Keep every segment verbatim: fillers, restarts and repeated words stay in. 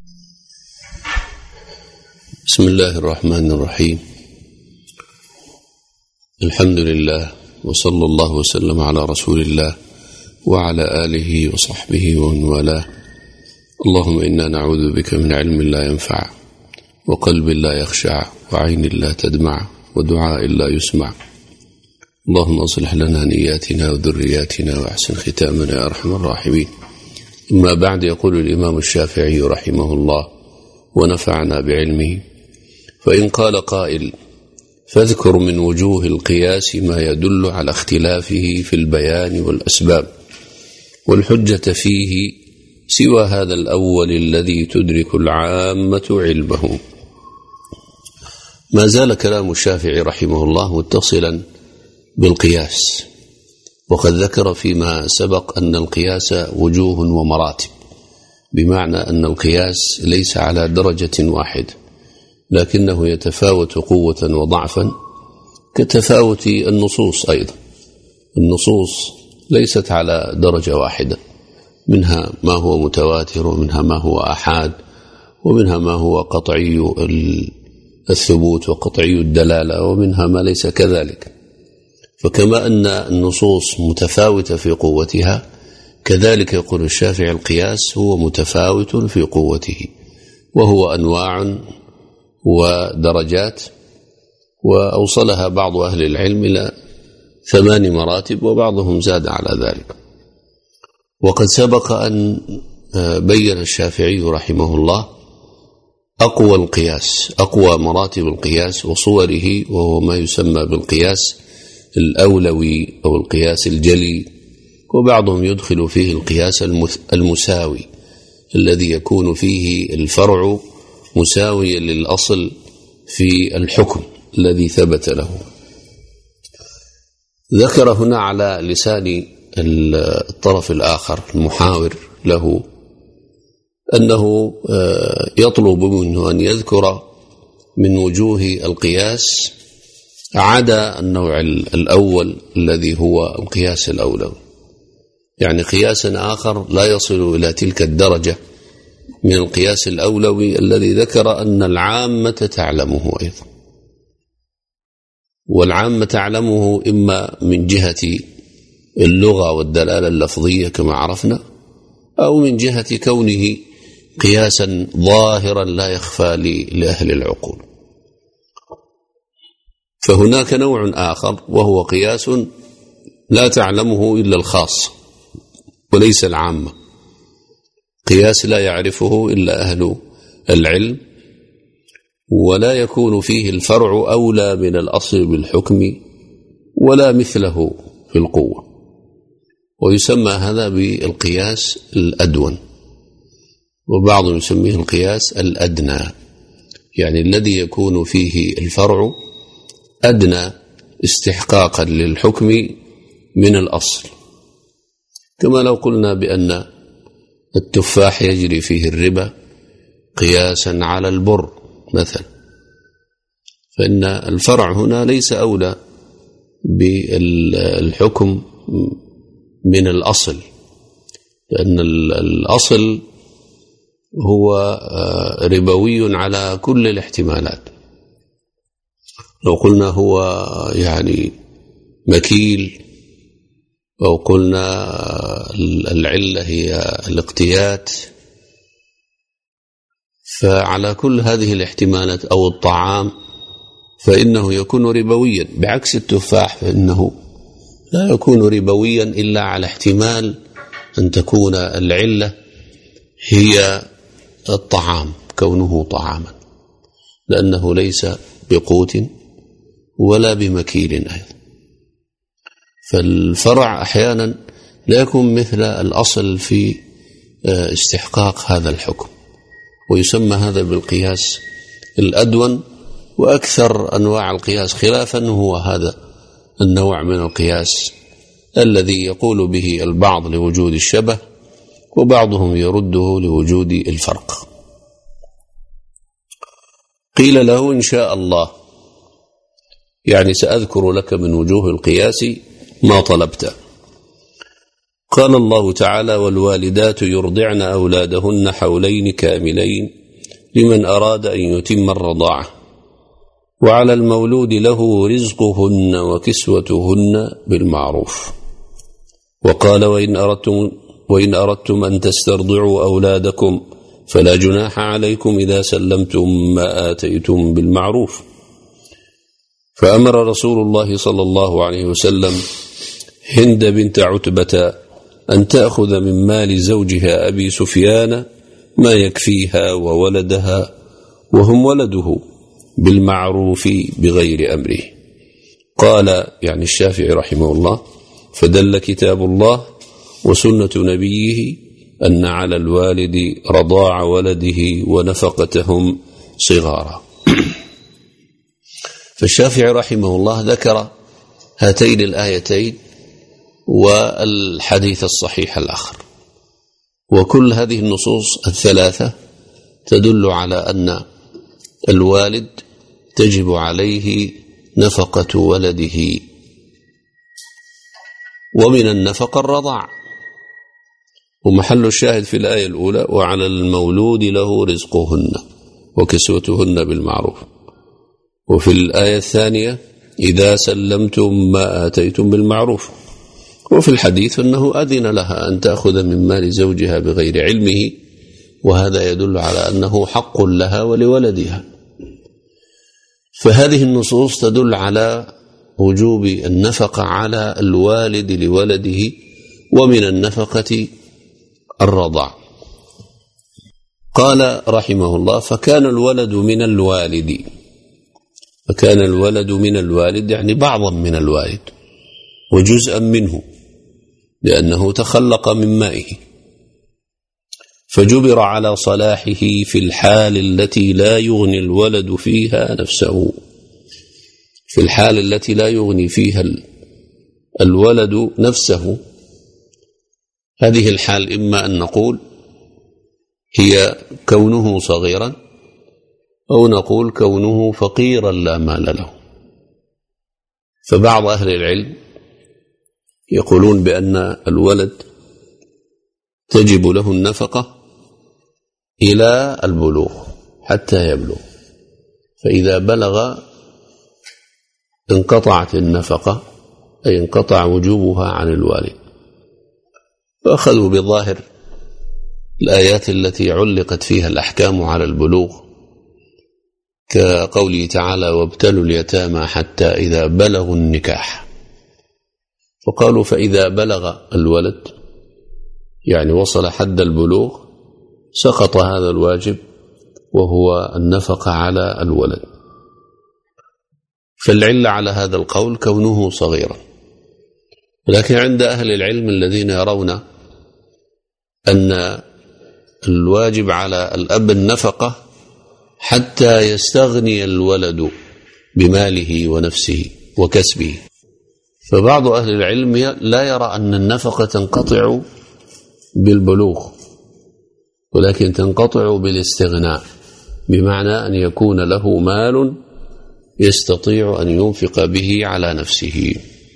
بسم الله الرحمن الرحيم. الحمد لله وصلى الله وسلم على رسول الله وعلى آله وصحبه ومن والاه. اللهم إنا نعوذ بك من علم لا ينفع وقلب لا يخشع وعين لا تدمع ودعاء لا يسمع. اللهم أصلح لنا نياتنا وذرياتنا وأحسن ختامنا يا أرحم الراحمين. أما بعد، يقول الإمام الشافعي رحمه الله ونفعنا بعلمه: فإن قال قائل: فاذكر من وجوه القياس ما يدل على اختلافه في البيان والأسباب، والحجة فيه سوى هذا الأول الذي تدرك العامة علمه. ما زال كلام الشافعي رحمه الله متصلا بالقياس، وقد ذكر فيما سبق أن القياس وجوه ومراتب، بمعنى أن القياس ليس على درجة واحدة، لكنه يتفاوت قوة وضعفا كتفاوت النصوص. أيضا النصوص ليست على درجة واحدة، منها ما هو متواتر، ومنها ما هو آحاد، ومنها ما هو قطعي الثبوت وقطعي الدلالة، ومنها ما ليس كذلك. فكما أن النصوص متفاوتة في قوتها، كذلك يقول الشافعي القياس هو متفاوت في قوته، وهو أنواع ودرجات، وأوصلها بعض أهل العلم إلى ثمان مراتب، وبعضهم زاد على ذلك. وقد سبق أن بين الشافعي رحمه الله أقوى القياس، أقوى مراتب القياس وصوره، وهو ما يسمى بالقياس الأولوي أو القياس الجلي، وبعضهم يدخل فيه القياس المساوي الذي يكون فيه الفرع مساويا للأصل في الحكم الذي ثبت له. ذكر هنا على لسان الطرف الآخر المحاور له أنه يطلب منه أن يذكر من وجوه القياس عدا النوع الأول الذي هو القياس الأولوي، يعني قياسا آخر لا يصل إلى تلك الدرجة من القياس الأولوي الذي ذكر أن العامة تعلمه أيضا. والعامة تعلمه إما من جهة اللغة والدلالة اللفظية كما عرفنا، أو من جهة كونه قياسا ظاهرا لا يخفى لأهل العقول. فهناك نوع آخر وهو قياس لا تعلمه إلا الخاص وليس العامة، قياس لا يعرفه إلا أهل العلم، ولا يكون فيه الفرع أولى من الأصل بالحكم ولا مثله في القوة، ويسمى هذا بالقياس الأدون، وبعضهم يسميه القياس الأدنى، يعني الذي يكون فيه الفرع أدنى استحقاقا للحكم من الأصل. كما لو قلنا بأن التفاح يجري فيه الربا قياسا على البر مثلا، فإن الفرع هنا ليس أولى بالحكم من الأصل، لأن الأصل هو ربوي على كل الاحتمالات. لو قلنا هو يعني مكيل، أو قلنا العلة هي الاقتيات، فعلى كل هذه الاحتمالات، أو الطعام، فإنه يكون ربويا، بعكس التفاح فإنه لا يكون ربويا إلا على احتمال أن تكون العلة هي الطعام، كونه طعاما، لأنه ليس بقوت ولا بمكيل أيضا. فالفرع أحيانا لا يكون مثل الأصل في استحقاق هذا الحكم، ويسمى هذا بالقياس الأدون. وأكثر أنواع القياس خلافا هو هذا النوع من القياس الذي يقول به البعض لوجود الشبه، وبعضهم يرده لوجود الفرق. قيل له: إن شاء الله، يعني سأذكر لك من وجوه القياس ما طلبت. قال الله تعالى: والوالدات يرضعن أولادهن حولين كاملين لمن أراد أن يتم الرضاعة، وعلى المولود له رزقهن وكسوتهن بالمعروف. وقال: وإن أردتم, وإن أردتم أن تسترضعوا أولادكم فلا جناح عليكم إذا سلمتم ما آتيتم بالمعروف. فأمر رسول الله صلى الله عليه وسلم هند بنت عتبة أن تأخذ من مال زوجها أبي سفيان ما يكفيها وولدها وهم ولده بالمعروف بغير أمره. قال يعني الشافعي رحمه الله: فدل كتاب الله وسنة نبيه أن على الوالد رضاع ولده ونفقتهم صغارا. فالشافعي رحمه الله ذكر هاتين الآيتين والحديث الصحيح الآخر، وكل هذه النصوص الثلاثة تدل على أن الوالد تجب عليه نفقة ولده، ومن النفقة الرضاع، ومحل الشاهد في الآية الأولى: وعلى المولود له رزقهن وكسوتهن بالمعروف. وفي الآية الثانية: إذا سلمتم ما آتيتم بالمعروف. وفي الحديث أنه أذن لها أن تأخذ من مال زوجها بغير علمه، وهذا يدل على أنه حق لها ولولدها. فهذه النصوص تدل على وجوب النفقة على الوالد لولده، ومن النفقة الرضاع. قال رحمه الله: فكان الولد من الوالد. فكان الولد من الوالد يعني بعضا من الوالد وجزءا منه، لأنه تخلق من مائه، فجبر على صلاحه في الحال التي لا يغني الولد فيها نفسه. في الحال التي لا يغني فيها الولد نفسه، هذه الحال إما أن نقول هي كونه صغيرا، أو نقول كونه فقيرا لا مال له. فبعض أهل العلم يقولون بأن الولد تجب له النفقة إلى البلوغ حتى يبلغ، فإذا بلغ انقطعت النفقة، أي انقطع وجوبها عن الوالد. فأخذوا بظاهر الآيات التي علقت فيها الأحكام على البلوغ، كقوله تعالى: وابتلوا اليتامى حتى إذا بلغوا النكاح. فقالوا فإذا بلغ الولد يعني وصل حد البلوغ سقط هذا الواجب، وهو النفقة على الولد. فالعلة على هذا القول كونه صغيرا. لكن عند أهل العلم الذين يرون أن الواجب على الأب النفقة حتى يستغني الولد بماله ونفسه وكسبه، فبعض أهل العلم لا يرى أن النفقة تنقطع بالبلوغ، ولكن تنقطع بالاستغناء، بمعنى أن يكون له مال يستطيع أن ينفق به على نفسه.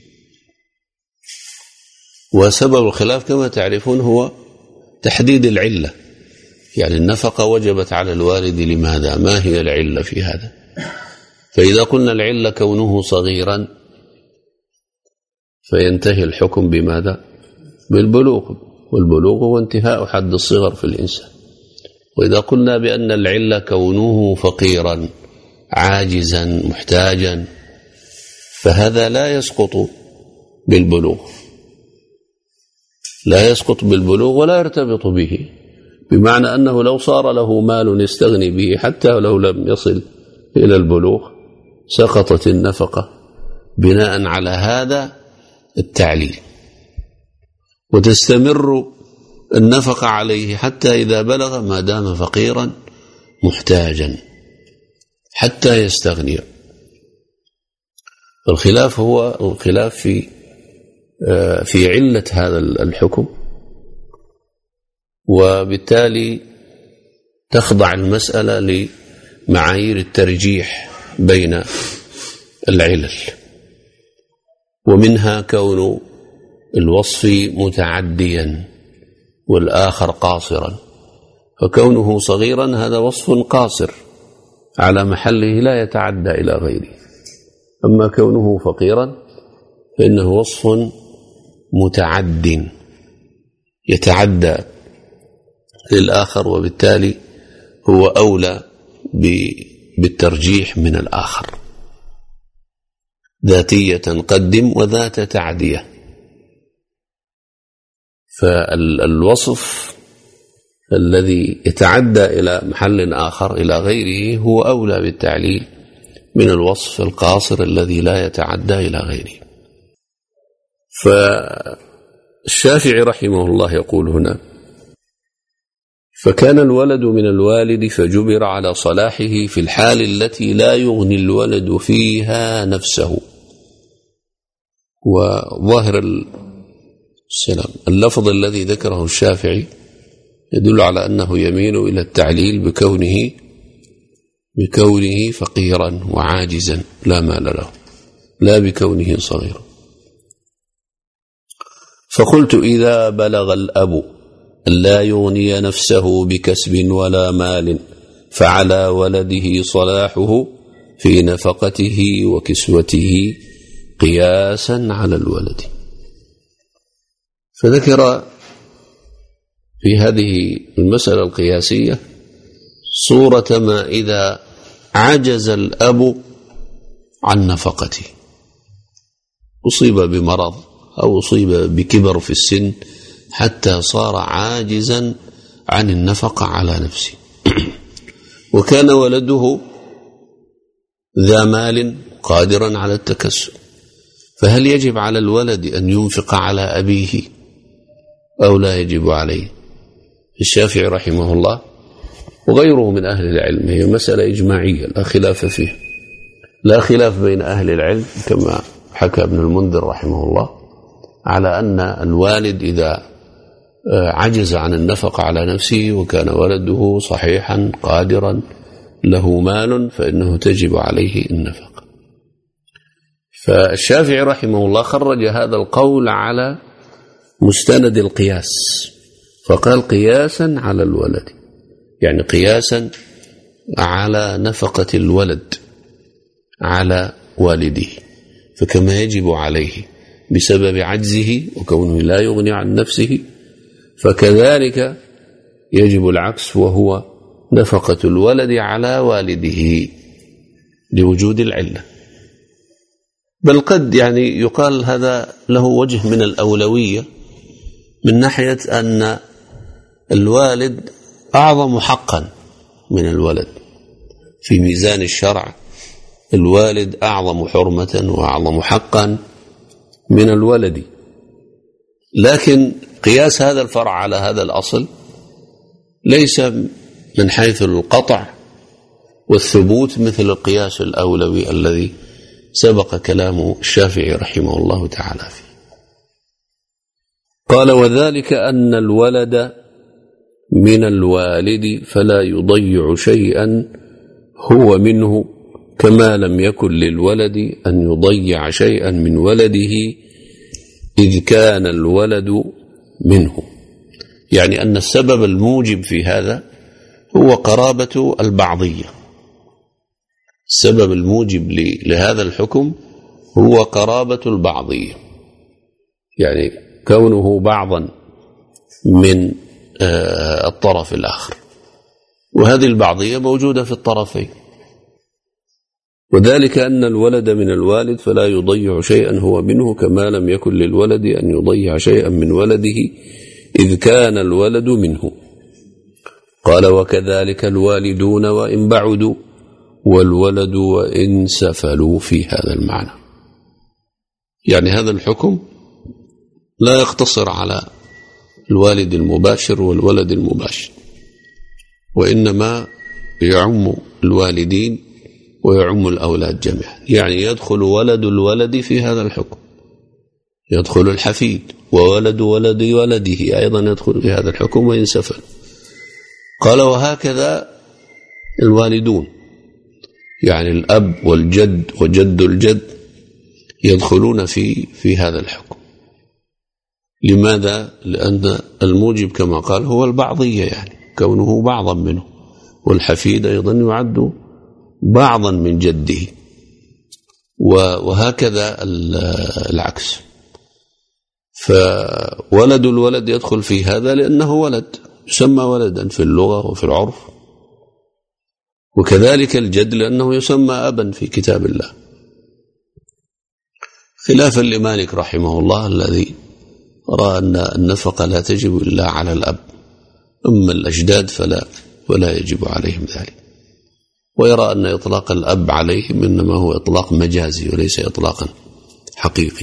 وسبب الخلاف كما تعرفون هو تحديد العلة، يعني النفقة وجبت على الوالد لماذا؟ ما هي العلة في هذا؟ فإذا قلنا العلة كونه صغيرا فينتهي الحكم بماذا؟ بالبلوغ، والبلوغ هو انتهاء حد الصغر في الإنسان. وإذا قلنا بأن العلة كونه فقيرا عاجزا محتاجا، فهذا لا يسقط بالبلوغ، لا يسقط بالبلوغ ولا يرتبط به، بمعنى أنه لو صار له مال يستغني به حتى لو لم يصل إلى البلوغ سقطت النفقة بناء على هذا التعليل، وتستمر النفقة عليه حتى إذا بلغ ما دام فقيرا محتاجا حتى يستغني. الخلاف هو الخلاف في في علة هذا الحكم، وبالتالي تخضع المسألة لمعايير الترجيح بين العلل، ومنها كون الوصف متعديا والآخر قاصرا، فكونه صغيرا هذا وصف قاصر على محله لا يتعدى إلى غيره، أما كونه فقيرا فإنه وصف متعد يتعدى للآخر، وبالتالي هو أولى بالترجيح من الآخر. ذاتية قدم وذات تعدية. فالوصف الذي يتعدى إلى محل آخر إلى غيره هو أولى بالتعليل من الوصف القاصر الذي لا يتعدى إلى غيره. فالشافعي رحمه الله يقول هنا: فكان الولد من الوالد فجبر على صلاحه في الحال التي لا يغني الولد فيها نفسه. وظاهر السلام اللفظ الذي ذكره الشافعي يدل على أنه يميل إلى التعليل بكونه بكونه فقيرا وعاجزا لا مال له، لا بكونه صغيرا. فقلت: إذا بلغ الأب لا يغني نفسه بكسب ولا مال فعلى ولده صلاحه في نفقته وكسوته قياسا على الولد. فذكر في هذه المسألة القياسية صورة ما إذا عجز الأب عن نفقته، أصيب بمرض أو أصيب بكبر في السن حتى صار عاجزا عن النفقة على نفسه، وكان ولده ذا مال قادرا على التكسب، فهل يجب على الولد أن ينفق على أبيه أو لا يجب عليه؟ الشافعي رحمه الله وغيره من أهل العلم هي مسألة إجماعية لا خلاف فيه، لا خلاف بين أهل العلم كما حكى ابن المنذر رحمه الله على أن الوالد إذا عجز عن النفقة على نفسه وكان ولده صحيحا قادرا له مال فإنه تجب عليه النفقة. فالشافعي رحمه الله خرج هذا القول على مستند القياس، فقال قياسا على الولد، يعني قياسا على نفقة الولد على والده، فكما يجب عليه بسبب عجزه وكونه لا يغني عن نفسه فكذلك يجب العكس، وهو نفقة الولد على والده لوجود العلة. بل قد يعني يقال هذا له وجه من الأولوية من ناحية أن الوالد أعظم حقا من الولد في ميزان الشرع، الوالد أعظم حرمة وأعظم حقا من الولد، لكن قياس هذا الفرع على هذا الأصل ليس من حيث القطع والثبوت مثل القياس الأولوي الذي سبق كلام الشافعي رحمه الله تعالى فيه. قال: وذلك أن الولد من الوالد فلا يضيع شيئا هو منه كما لم يكن للولد أن يضيع شيئا من ولده إذ كان الولد منه، يعني أن السبب الموجب في هذا هو قرابة البعضية. السبب الموجب لهذا الحكم هو قرابة البعضية، يعني كونه بعضا من الطرف الآخر، وهذه البعضية موجودة في الطرفين. وذلك أن الولد من الوالد فلا يضيع شيئا هو منه كما لم يكن للولد أن يضيع شيئا من ولده إذ كان الولد منه. قال: وكذلك الوالدون وإن بعدوا والولد وإن سفلوا في هذا المعنى. يعني هذا الحكم لا يقتصر على الوالد المباشر والولد المباشر، وإنما يعم الوالدين ويعم الأولاد جميعا، يعني يدخل ولد الولد في هذا الحكم، يدخل الحفيد وولد ولد ولده أيضا يدخل في هذا الحكم وإن سفل. قال: وهكذا الوالدون، يعني الأب والجد وجد الجد يدخلون في في هذا الحكم. لماذا؟ لأن الموجب كما قال هو البعضية، يعني كونه بعضا منه، والحفيد أيضا يعد بعضا من جده، وهكذا العكس. فولد الولد يدخل في هذا لأنه ولد، يسمى ولدا في اللغة وفي العرف، وكذلك الجد لأنه يسمى أبا في كتاب الله، خلافا لمالك رحمه الله الذي رأى أن النفقة لا تجب إلا على الأب، أما الأجداد فلا ولا يجب عليهم ذلك، ويرى أن إطلاق الأب عليهم إنما هو إطلاق مجازي وليس إطلاقا حقيقي.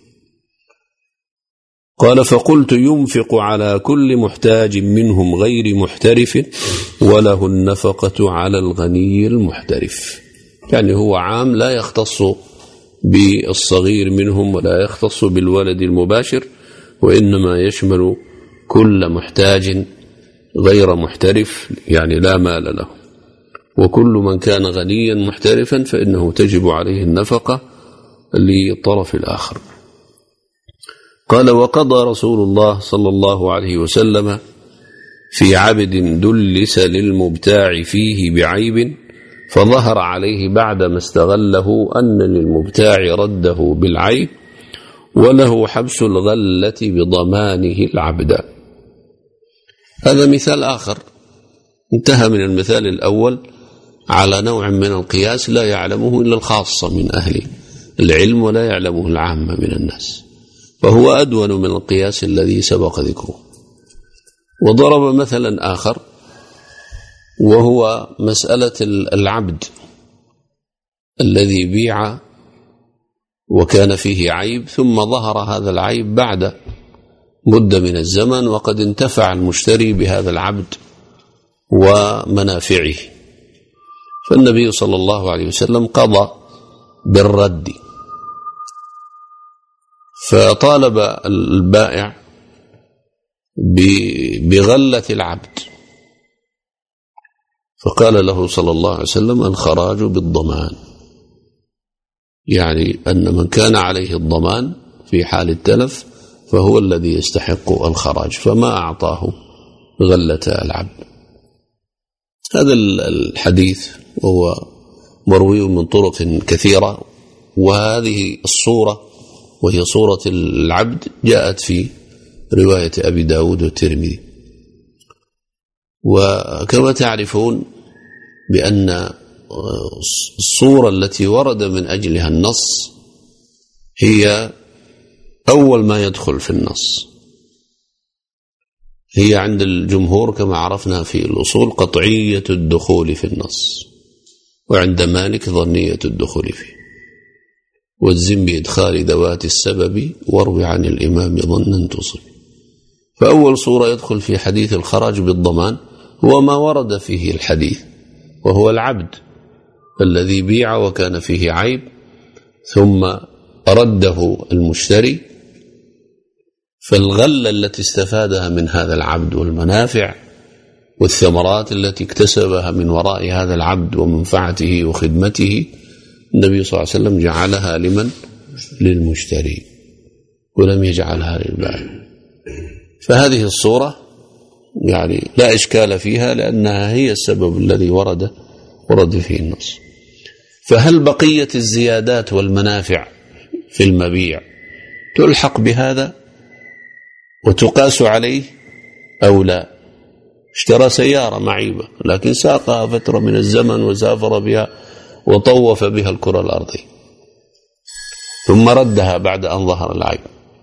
قال: فقلت: ينفق على كل محتاج منهم غير محترف، وله النفقة على الغني المحترف. يعني هو عام لا يختص بالصغير منهم ولا يختص بالولد المباشر، وإنما يشمل كل محتاج غير محترف، يعني لا مال له. وكل من كان غنيا محترفا فإنه تجب عليه النفقة للطرف الآخر. قال: وقضى رسول الله صلى الله عليه وسلم في عبد دلس للمبتاع فيه بعيب، فظهر عليه بعدما استغله أن للمبتاع رده بالعيب، وله حبس الغلة بضمانه العبد. هذا مثال آخر، انتهى من المثال الأول على نوع من القياس لا يعلمه إلا الخاصة من أهل العلم ولا يعلمه العامة من الناس، فهو أدون من القياس الذي سبق ذكره. وضرب مثلا آخر وهو مسألة العبد الذي بيع وكان فيه عيب، ثم ظهر هذا العيب بعد مدة من الزمن وقد انتفع المشتري بهذا العبد ومنافعه، فالنبي صلى الله عليه وسلم قضى بالرد، فطالب البائع بغلة العبد، فقال له صلى الله عليه وسلم: الخراج بالضمان، يعني أن من كان عليه الضمان في حال التلف فهو الذي يستحق الخراج، فما أعطاه غلة العبد. هذا الحديث وهو مروي من طرق كثيرة، وهذه الصورة وهي صورة العبد جاءت في رواية أبي داود والترمذي. وكما تعرفون بأن الصورة التي ورد من أجلها النص هي أول ما يدخل في النص، هي عند الجمهور كما عرفنا في الأصول قطعية الدخول في النص، وعند مالك ظنية الدخول فيه. والزم بإدخال ذوات السبب واروي عن الإمام ظنا تصب. فأول صورة يدخل في حديث الخراج بالضمان هو ما ورد فيه الحديث، وهو العبد الذي بيع وكان فيه عيب ثم رده المشتري، فالغلة التي استفادها من هذا العبد والمنافع والثمرات التي اكتسبها من وراء هذا العبد ومنفعته وخدمته، النبي صلى الله عليه وسلم جعلها لمن؟ للمشتري، ولم يجعلها للبائع. فهذه الصورة يعني لا إشكال فيها لأنها هي السبب الذي ورد ورد فيه النص. فهل بقية الزيادات والمنافع في المبيع تلحق بهذا وتقاس عليه أو لا؟ اشترى سيارة معيبة لكن ساقها فترة من الزمن وسافر بها وطوف بها الكرة الأرضية، ثم ردها بعد أن ظهر العيب،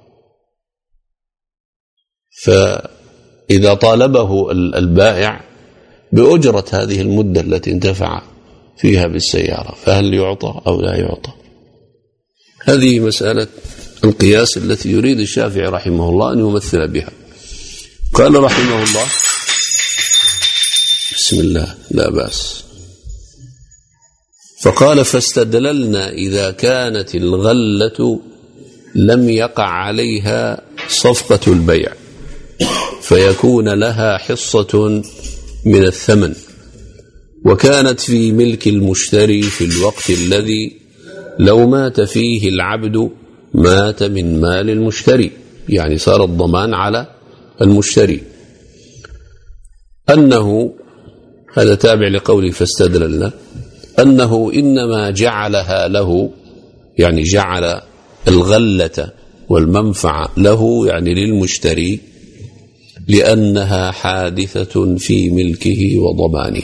فإذا طالبه البائع بأجرة هذه المدة التي انتفع فيها بالسيارة فهل يعطى أو لا يعطى؟ هذه مسألة القياس التي يريد الشافعي رحمه الله أن يمثل بها. قال رحمه الله: بسم الله لا بأس. فقال: فاستدللنا إذا كانت الغلة لم يقع عليها صفقة البيع فيكون لها حصة من الثمن، وكانت في ملك المشتري في الوقت الذي لو مات فيه العبد مات من مال المشتري، يعني صار الضمان على المشتري. أنه هذا تابع لقوله فاستدللنا أنه إنما جعلها له، يعني جعل الغلة والمنفعة له يعني للمشتري لأنها حادثة في ملكه وضمانه.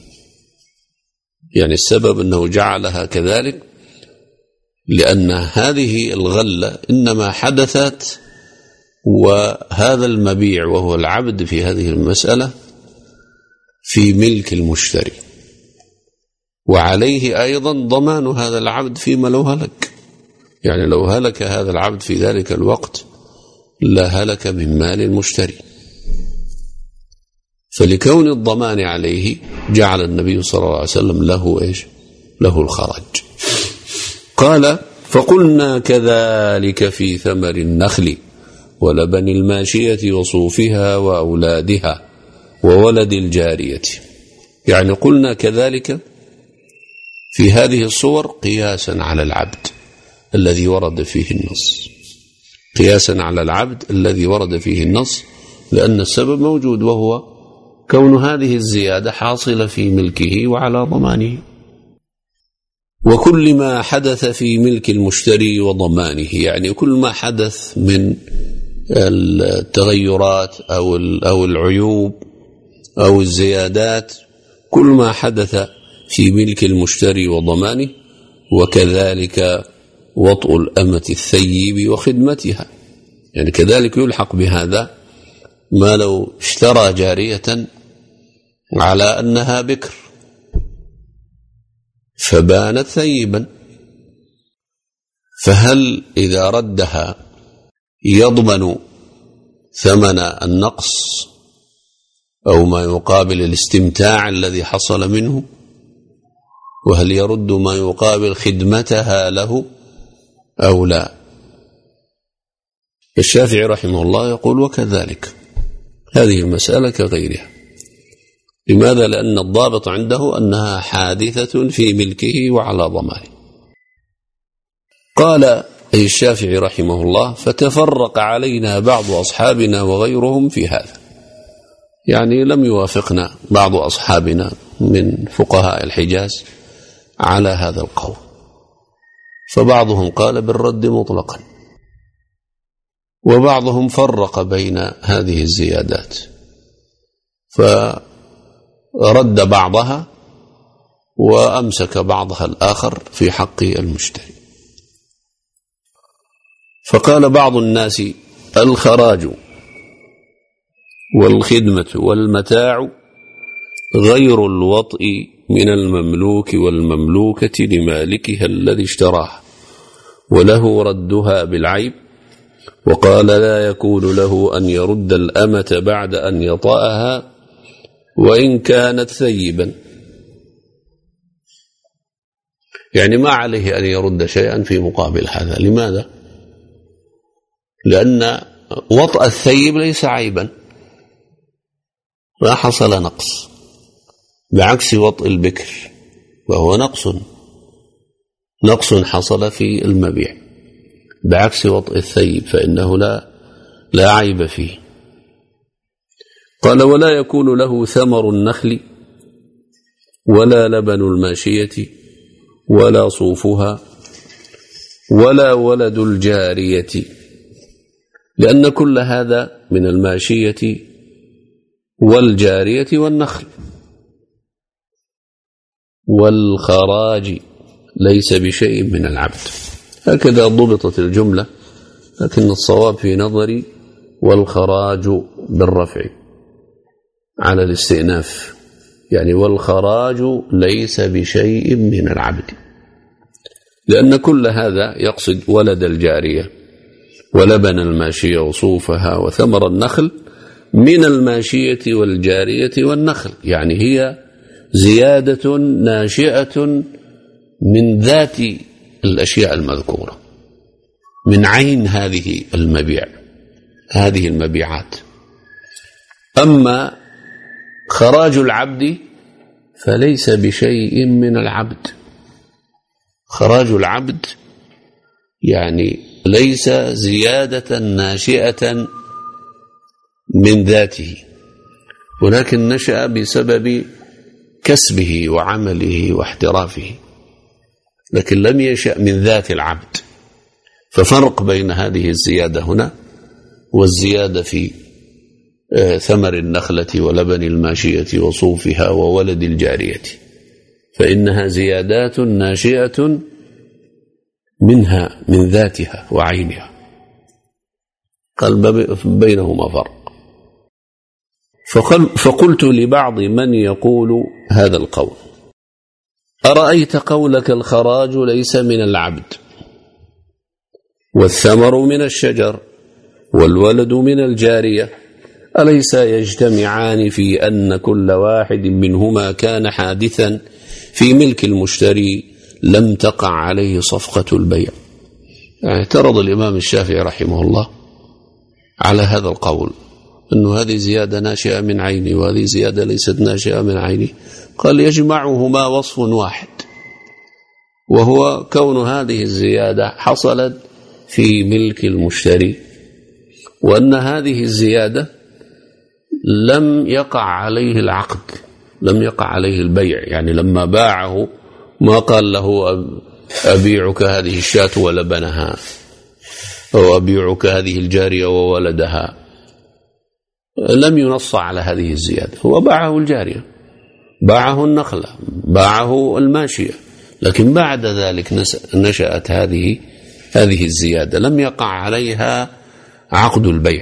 يعني السبب أنه جعلها كذلك لأن هذه الغلة إنما حدثت وهذا المبيع وهو العبد في هذه المسألة في ملك المشتري، وعليه أيضا ضمان هذا العبد فيما لو هلك. يعني لو هلك هذا العبد في ذلك الوقت لا هلك من مال المشتري. فلكون الضمان عليه جعل النبي صلى الله عليه وسلم له إيش؟ له الخراج. قال فقلنا كذلك في ثمر النخل ولبن الماشية وصوفها وأولادها وولد الجارية. يعني قلنا كذلك في هذه الصور قياسا على العبد الذي ورد فيه النص، قياسا على العبد الذي ورد فيه النص، لأن السبب موجود وهو كون هذه الزيادة حاصلة في ملكه وعلى ضمانه. وكل ما حدث في ملك المشتري وضمانه، يعني كل ما حدث من التغيرات أو أو العيوب أو الزيادات، كل ما حدث في ملك المشتري وضمانه. وكذلك وطء الأمة الثيب وخدمتها، يعني كذلك يلحق بهذا ما لو اشترى جارية على أنها بكر فبانت ثيبا، فهل إذا ردها يضمن ثمن النقص أو ما يقابل الاستمتاع الذي حصل منه؟ وهل يرد ما يقابل خدمتها له أو لا؟ الشافعي رحمه الله يقول وكذلك، هذه المسألة كغيرها. لماذا؟ لأن الضابط عنده أنها حادثة في ملكه وعلى ضمانه. قال أي الشافعي رحمه الله فتفرق علينا بعض أصحابنا وغيرهم في هذا، يعني لم يوافقنا بعض أصحابنا من فقهاء الحجاز على هذا القول، فبعضهم قال بالرد مطلقا، وبعضهم فرق بين هذه الزيادات فرد بعضها وأمسك بعضها الآخر في حق المشتري. فقال بعض الناس الخراج والخدمة والمتاع غير الوطء من المملوك والمملوكة لمالكها الذي اشتراها، وله ردها بالعيب. وقال لا يكون له أن يرد الأمة بعد أن يطأها وإن كانت ثيبا، يعني ما عليه أن يرد شيئا في مقابل هذا. لماذا؟ لأن وطأ الثيب ليس عيبا، ما حصل نقص، بعكس وطء البكر وهو نقص نقص حصل في المبيع، بعكس وطء الثيب فإنه لا لا عيب فيه. قال ولا يكون له ثمر النخل ولا لبن الماشية ولا صوفها ولا ولد الجارية، لأن كل هذا من الماشية والجارية والنخل. والخراج ليس بشيء من العبد. هكذا ضبطت الجملة، لكن الصواب في نظري والخراج بالرفع على الاستئناف، يعني والخراج ليس بشيء من العبد، لأن كل هذا يقصد ولد الجارية ولبن الماشية وصوفها وثمر النخل من الماشية والجارية والنخل، يعني هي زيادة ناشئة من ذات الأشياء المذكورة، من عين هذه المبيع هذه المبيعات. أما خراج العبد فليس بشيء من العبد. خراج العبد يعني ليس زيادة ناشئة من ذاته، ولكن نشأ بسبب كسبه وعمله واحترافه، لكن لم يشأ من ذات العبد. ففرق بين هذه الزيادة هنا والزيادة في ثمر النخلة ولبن الماشية وصوفها وولد الجارية، فإنها زيادات ناشئة منها من ذاتها وعينها، قال بينهما فرق. فقلت لبعض من يقول هذا القول: أرأيت قولك الخراج ليس من العبد، والثمر من الشجر، والولد من الجارية، أليس يجتمعان في أن كل واحد منهما كان حادثا في ملك المشتري لم تقع عليه صفقة البيع؟ يعني اعترض الإمام الشافعي رحمه الله على هذا القول، أنه هذه زيادة ناشئة من عيني وهذه زيادة ليست ناشئة من عيني. قال: يجمعهما وصف واحد، وهو كون هذه الزيادة حصلت في ملك المشتري، وأن هذه الزيادة لم يقع عليه العقد، لم يقع عليه البيع. يعني لما باعه ما قال له أبيعك هذه الشاة ولبنها، أو أبيعك هذه الجارية وولدها، لم ينص على هذه الزيادة. هو باعه الجارية، باعه النخلة، باعه الماشية، لكن بعد ذلك نشأت هذه هذه الزيادة لم يقع عليها عقد البيع.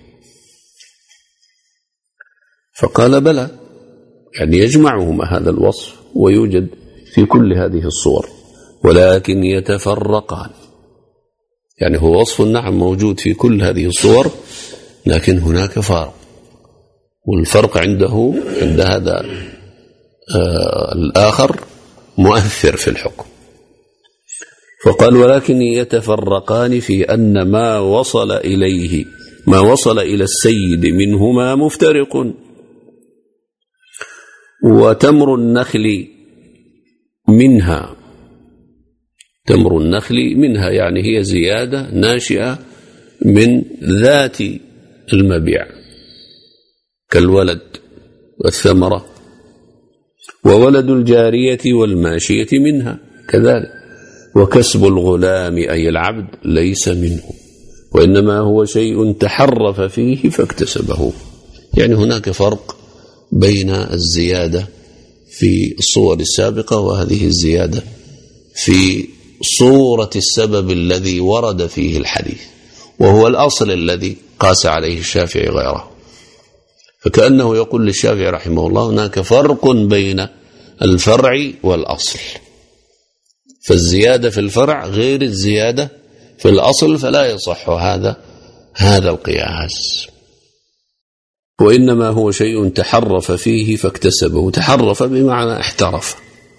فقال: بلى، يعني يجمعهما هذا الوصف ويوجد في كل هذه الصور، ولكن يتفرقان. يعني هو وصف نعم موجود في كل هذه الصور، لكن هناك فارق، والفرق عنده عند هذا آه الآخر مؤثر في الحكم. فقال: ولكن يتفرقان في أن ما وصل إليه ما وصل إلى السيد منهما مفترق، وتمر النخل منها تمر النخل منها يعني هي زيادة ناشئة من ذات المبيع، كالولد والثمرة، وولد الجارية والماشية منها كذلك. وكسب الغلام أي العبد ليس منه، وإنما هو شيء تحرف فيه فاكتسبه. يعني هناك فرق بين الزيادة في الصور السابقة وهذه الزيادة في صورة السبب الذي ورد فيه الحديث، وهو الأصل الذي قاس عليه الشافعي غيره. فكأنه يقول للشافعي رحمه الله: هناك فرق بين الفرع والأصل، فالزيادة في الفرع غير الزيادة في الأصل، فلا يصح هذا هذا القياس. وإنما هو شيء تحرف فيه فاكتسبه. تحرف بمعنى احترف،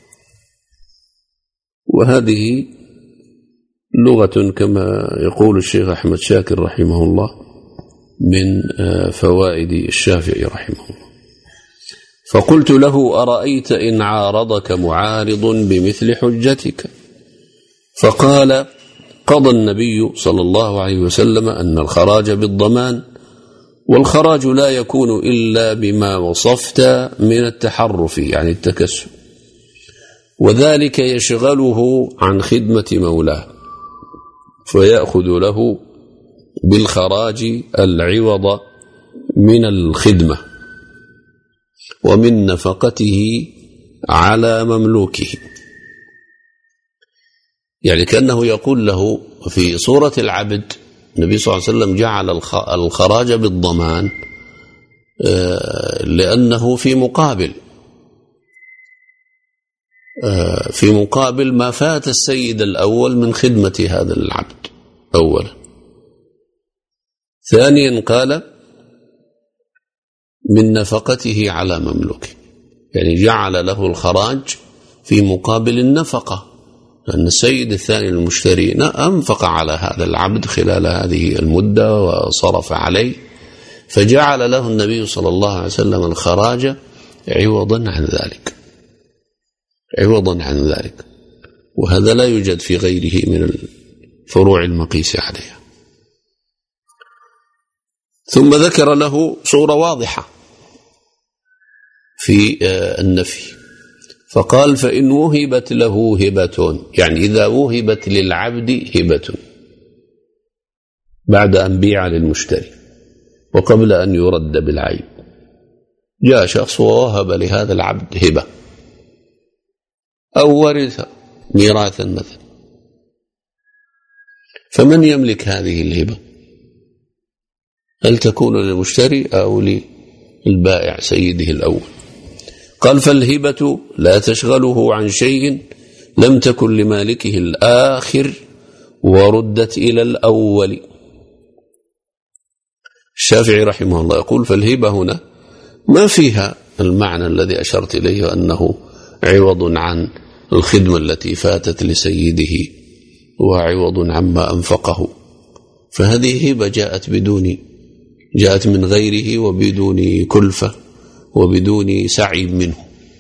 وهذه لغة كما يقول الشيخ أحمد شاكر رحمه الله من فوائد الشافعي رحمه الله. فقلت له: أرأيت إن عارضك معارض بمثل حجتك؟ فقال: قضى النبي صلى الله عليه وسلم أن الخراج بالضمان، والخراج لا يكون إلا بما وصفت من التحرف يعني التكسب، وذلك يشغله عن خدمة مولاه، فيأخذ له بالخراج العوض من الخدمة ومن نفقته على مملوكه. يعني كأنه يقول له في صورة العبد النبي صلى الله عليه وسلم جعل الخراج بالضمان لأنه في مقابل في مقابل ما فات السيد الأول من خدمة هذا العبد أولا. ثانيا قال: من نفقته على مملوكه، يعني جعل له الخراج في مقابل النفقة، لأن السيد الثاني المشتري أنفق على هذا العبد خلال هذه المدة وصرف عليه، فجعل له النبي صلى الله عليه وسلم الخراج عوضا عن ذلك عوضا عن ذلك وهذا لا يوجد في غيره من فروع المقيس عليها. ثم ذكر له صورة واضحة في النفي، فقال فإن وهبت له هبة، يعني إذا وهبت للعبد هبة بعد أن بيع للمشتري وقبل أن يرد بالعيب، جاء شخص ووهب لهذا العبد هبة أو ورث ميراثا مثلا، فمن يملك هذه الهبة؟ هل تكون للمشتري أو للبائع سيده الأول؟ قال فالهبة لا تشغله عن شيء لم تكن لمالكه الآخر وردت إلى الأول. الشافعي رحمه الله يقول فالهبة هنا ما فيها المعنى الذي أشرت إليه أنه عوض عن الخدمة التي فاتت لسيده وعوض عما أنفقه، فهذه هبة جاءت بدون جاءت من غيره وبدون كلفة وبدون سعي منه،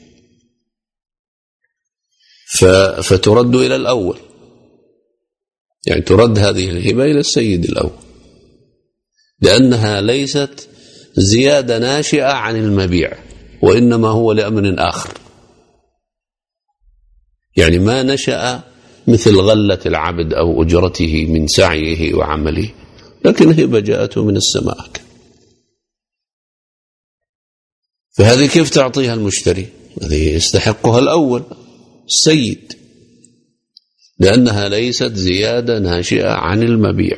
فترد إلى الأول، يعني ترد هذه الهبة إلى السيد الأول، لأنها ليست زيادة ناشئة عن المبيع، وإنما هو لأمر آخر، يعني ما نشأ مثل غلة العبد أو أجرته من سعيه وعمله، لكن هبة جاءته من السماء. فهذه كيف تعطيها المشتري؟ هذه يستحقها الأول السيد، لأنها ليست زيادة ناشئة عن المبيع.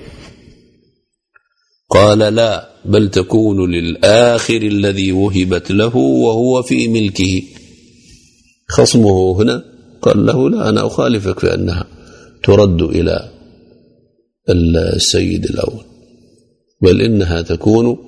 قال لا، بل تكون للآخر الذي وهبت له وهو في ملكه. خصمه هنا قال له لا، أنا أخالفك في أنها ترد إلى السيد الأول، بل إنها تكون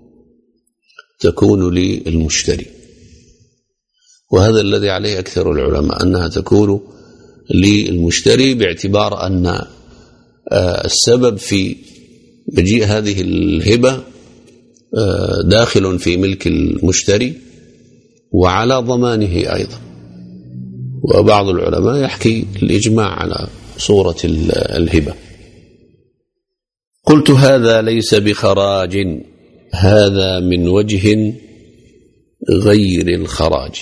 تكون للمشتري، وهذا الذي عليه أكثر العلماء، أنها تكون للمشتري باعتبار أن السبب في مجيء هذه الهبة داخل في ملك المشتري وعلى ضمانه أيضا. وبعض العلماء يحكي الإجماع على صورة الهبة. قلت هذا ليس بخراج، هذا من وجه غير الخراج.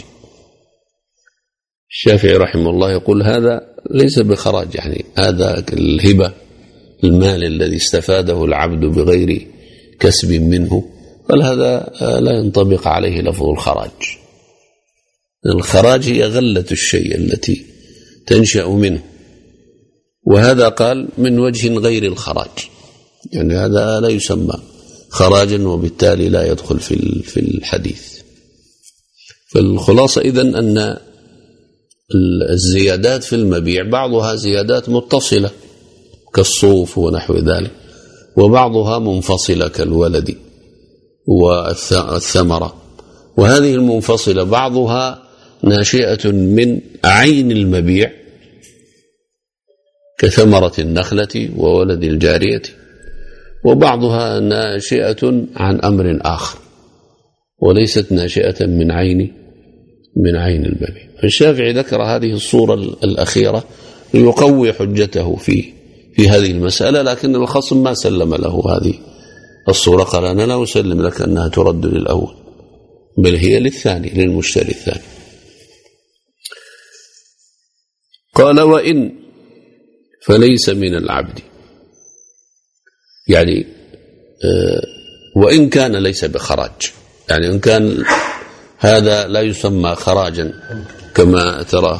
الشافعي رحمه الله يقول هذا ليس بخراج، يعني هذا الهبة المال الذي استفاده العبد بغير كسب منه، قال هذا لا ينطبق عليه لفظ الخراج. الخراج هي غلة الشيء التي تنشأ منه، وهذا قال من وجه غير الخراج، يعني هذا لا يسمى خراجا وبالتالي لا يدخل في الحديث. فالخلاصة إذن أن الزيادات في المبيع بعضها زيادات متصلة كالصوف ونحو ذلك، وبعضها منفصلة كالولد والثمرة، وهذه المنفصلة بعضها ناشئة من عين المبيع كثمرة النخلة وولد الجارية، وبعضها ناشئة عن أمر آخر وليست ناشئة من عين من عين المبيع. فالشافعي ذكر هذه الصورة الأخيرة ليقوي حجته في في هذه المسألة، لكن الخصم ما سلم له هذه الصورة، قال أنا لا أسلم لك أنها ترد للأول، بل هي للثاني للمشتري الثاني. قال وإن فليس من العبد، يعني وإن كان ليس بخراج، يعني إن كان هذا لا يسمى خراجا كما تراه،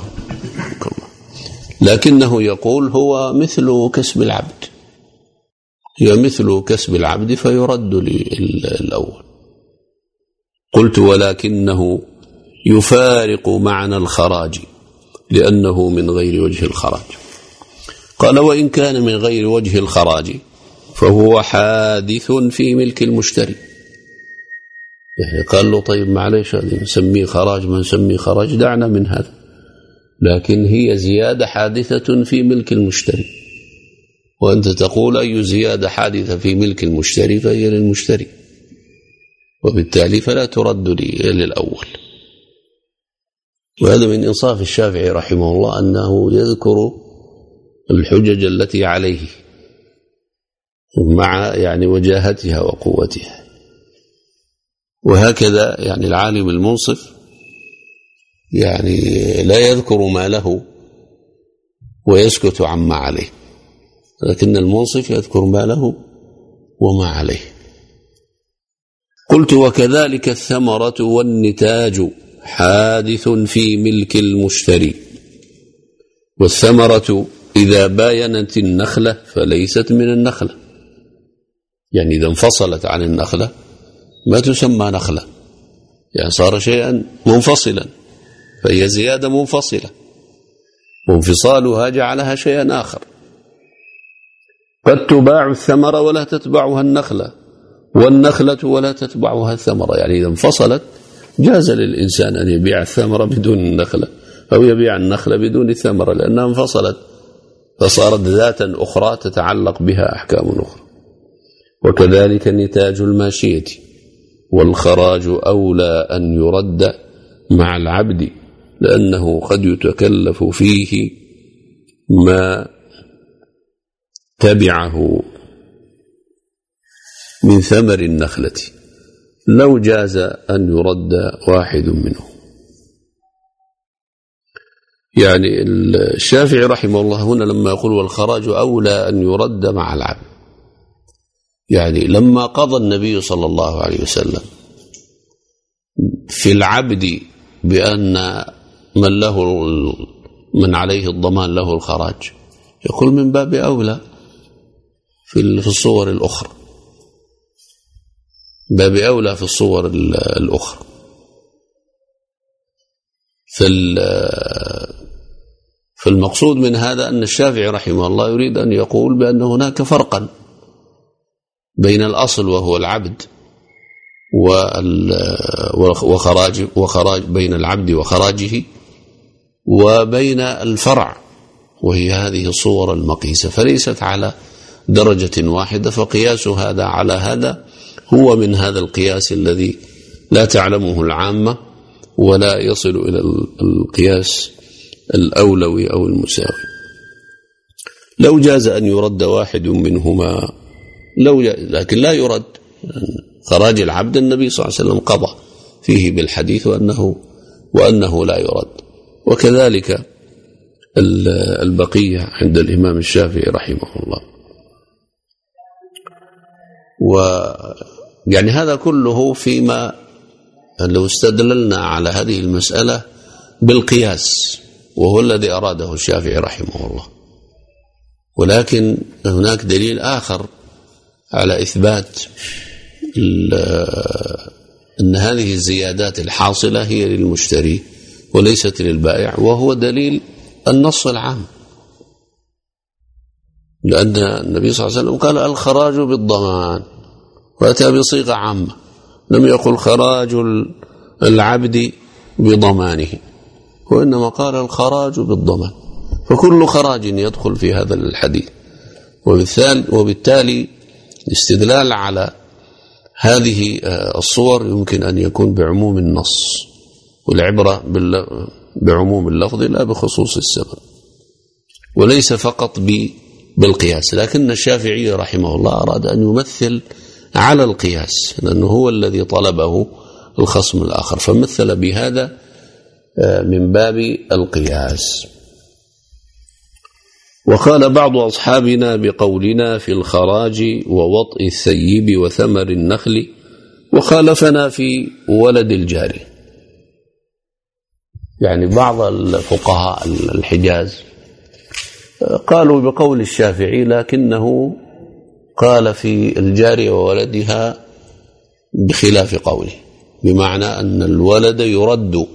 لكنه يقول هو مثل كسب العبد، هي مثل كسب العبد فيرد للأول. قلت ولكنه يفارق معنى الخراج لأنه من غير وجه الخراج. قال وإن كان من غير وجه الخراج فهو حادث في ملك المشتري. يعني قال له طيب معليش هذه نسميه خراج ما نسميه خراج، دعنا من هذا، لكن هي زيادة حادثة في ملك المشتري، وأنت تقول أي زيادة حادثة في ملك المشتري فهي للمشتري، وبالتالي فلا ترد للأول. وهذا من إنصاف الشافعي رحمه الله أنه يذكر الحجج التي عليه مع يعني وجاهتها وقوتها. وهكذا يعني العالم المنصف يعني لا يذكر ما له ويسكت عما عليه، لكن المنصف يذكر ما له وما عليه. قلت: وكذلك الثمرة والنتاج حادث في ملك المشتري. والثمرة إذا باينت النخلة فليست من النخلة، يعني إذا انفصلت عن النخلة ما تسمى نخلة، يعني صار شيئا منفصلا، فهي زيادة منفصلة، وانفصالها جعلها شيئا آخر. قد تباع الثمرة ولا تتبعها النخلة، والنخلة ولا تتبعها الثمرة، يعني إذا انفصلت جاز للإنسان أن يبيع الثمرة بدون النخلة، أو يبيع النخلة بدون الثمرة، لأنها انفصلت فصارت ذاتا أخرى تتعلق بها أحكام أخرى. وكذلك نتاج الماشية، والخراج أولى أن يرد مع العبد، لأنه قد يتكلف فيه ما تبعه من ثمر النخلة، لو جاز أن يرد واحد منه. يعني الشافعي رحمه الله هنا لما يقول والخراج أولى أن يرد مع العبد، يعني لما قضى النبي صلى الله عليه وسلم في العبد بأن من له من عليه الضمان له الخراج، يقول من باب أولى في الصور الأخرى، باب أولى في الصور الأخرى. فالمقصود من هذا أن الشافعي رحمه الله يريد أن يقول بأن هناك فرقا بين الأصل وهو العبد وخراج وخراج بين العبد وخراجه، وبين الفرع وهي هذه الصور المقيسة، فليست على درجة واحدة، فقياس هذا على هذا هو من هذا القياس الذي لا تعلمه العامة ولا يصل إلى القياس الأولوي أو المساوي. لو جاز أن يرد واحد منهما لو لكن لا يرد خراج العبد، النبي صلى الله عليه وسلم قضى فيه بالحديث وأنه, وأنه لا يرد. وكذلك البقية عند الإمام الشافعي رحمه الله. ويعني هذا كله فيما لو استدللنا على هذه المسألة بالقياس، وهو الذي أراده الشافعي رحمه الله. ولكن هناك دليل آخر على إثبات أن هذه الزيادات الحاصلة هي للمشتري وليست للبائع، وهو دليل النص العام، لأن النبي صلى الله عليه وسلم قال الخراج بالضمان، وأتى بصيغة عامة، لم يقل خراج العبد بضمانه، وإنما قال الخراج بالضمان، فكل خراج يدخل في هذا الحديث. وبالتالي الاستدلال على هذه الصور يمكن أن يكون بعموم النص، والعبرة بعموم اللفظ لا بخصوص السبب، وليس فقط بالقياس. لكن الشافعي رحمه الله أراد أن يمثل على القياس، لأنه هو الذي طلبه الخصم الآخر، فمثل بهذا من باب القياس. وقال بعض أصحابنا بقولنا في الخراج ووطء الثيب وثمر النخل، وخالفنا في ولد الجاري. يعني بعض الفقهاء الحجاز قالوا بقول الشافعي، لكنه قال في الجارية وولدها بخلاف قوله، بمعنى أن الولد يرد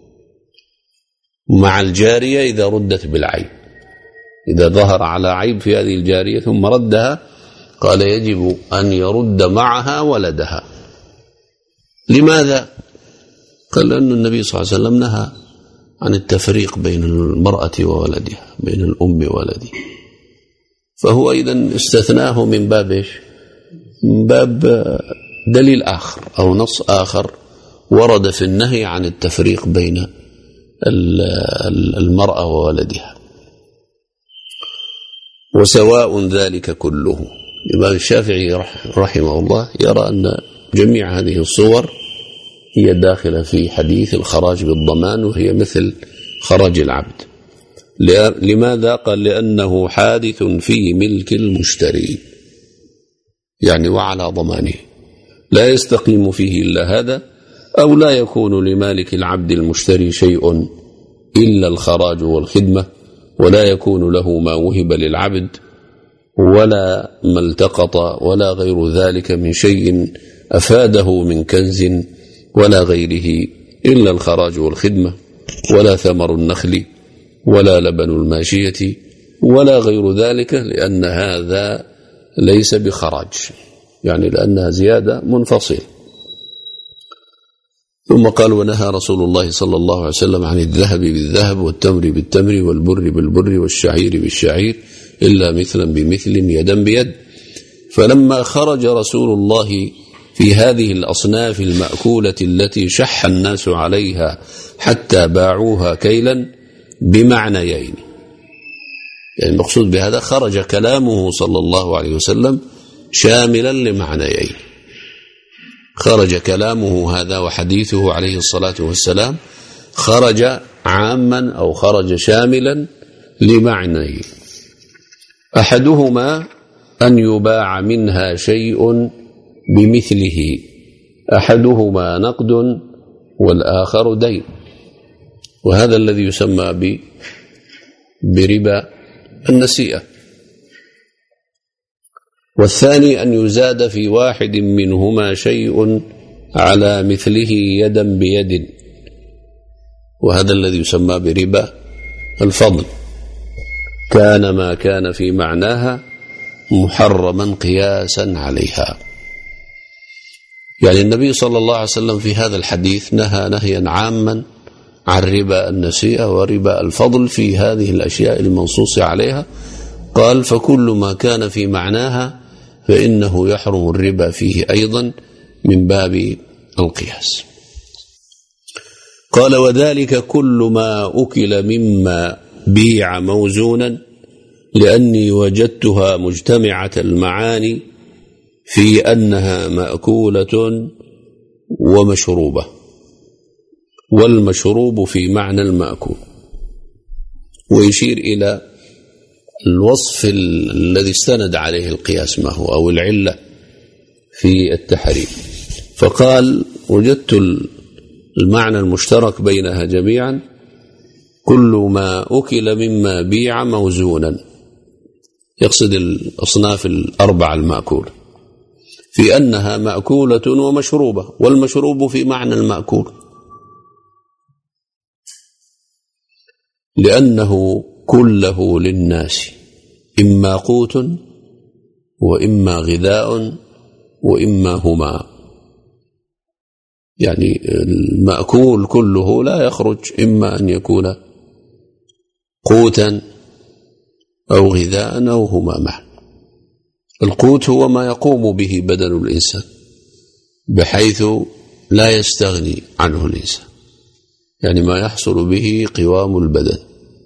مع الجارية إذا ردت بالعيب، إذا ظهر على عيب في هذه الجارية ثم ردها، قال يجب أن يرد معها ولدها. لماذا؟ قال لأن النبي صلى الله عليه وسلم نهى عن التفريق بين المرأة وولدها، بين الأم وولدها، فهو إذن استثناه من باب إيش؟ من باب دليل آخر أو نص آخر ورد في النهي عن التفريق بين المرأة وولدها. وسواء ذلك كله، الإمام الشافعي رحمه الله يرى أن جميع هذه الصور هي داخلة في حديث الخراج بالضمان، وهي مثل خراج العبد. لماذا؟ قال لأنه حادث في ملك المشتري، يعني وعلى ضمانه، لا يستقيم فيه إلا هذا، أو لا يكون لمالك العبد المشتري شيء إلا الخراج والخدمة، ولا يكون له ما وهب للعبد ولا ما التقط ولا غير ذلك من شيء أفاده من كنز ولا غيره إلا الخراج والخدمة، ولا ثمر النخل ولا لبن الماشية ولا غير ذلك، لأن هذا ليس بخراج، يعني لأنها زيادة منفصل. ثم قال: ونهى رسول الله صلى الله عليه وسلم عن الذهب بالذهب والتمر بالتمر والبر بالبر والشعير بالشعير إلا مثلا بمثل يدا بيد. فلما خرج رسول الله في هذه الأصناف المأكولة التي شح الناس عليها حتى باعوها كيلا بمعنيين، يعني المقصود بهذا خرج كلامه صلى الله عليه وسلم شاملا لمعنيين، خرج كلامه هذا وحديثه عليه الصلاة والسلام خرج عاما أو خرج شاملا لمعنيين. أحدهما أن يباع منها شيء بمثله، أحدهما نقد والآخر دين، وهذا الذي يسمى بربا النسيئة. والثاني أن يزاد في واحد منهما شيء على مثله يدا بيد، وهذا الذي يسمى بربا الفضل، كان ما كان في معناها محرما قياسا عليها. يعني النبي صلى الله عليه وسلم في هذا الحديث نهى نهيا عاما عن ربا النسيئة وربا الفضل في هذه الأشياء المنصوص عليها. قال: فكل ما كان في معناها فإنه يحرم الربا فيه أيضا من باب القياس. قال: وذلك كل ما أكل مما بيع موزونا، لأني وجدتها مجتمعة المعاني في أنها مأكولة ومشروبة، والمشروب في معنى المأكول. ويشير إلى الوصف الذي استند عليه القياس ما هو، أو العلة في التحريم. فقال: وجدت المعنى المشترك بينها جميعا كل ما أكل مما بيع موزونا، يقصد الأصناف الأربعة المأكول، في أنها مأكولة ومشروبة، والمشروب في معنى المأكول، لأنه كله للناس إما قوت وإما غذاء وإما هما، يعني المأكول كله لا يخرج إما أن يكون قوتا أو غذاء أو هما معا. القوت هو ما يقوم به بدن الإنسان بحيث لا يستغني عنه الإنسان، يعني ما يحصل به قوام البدن.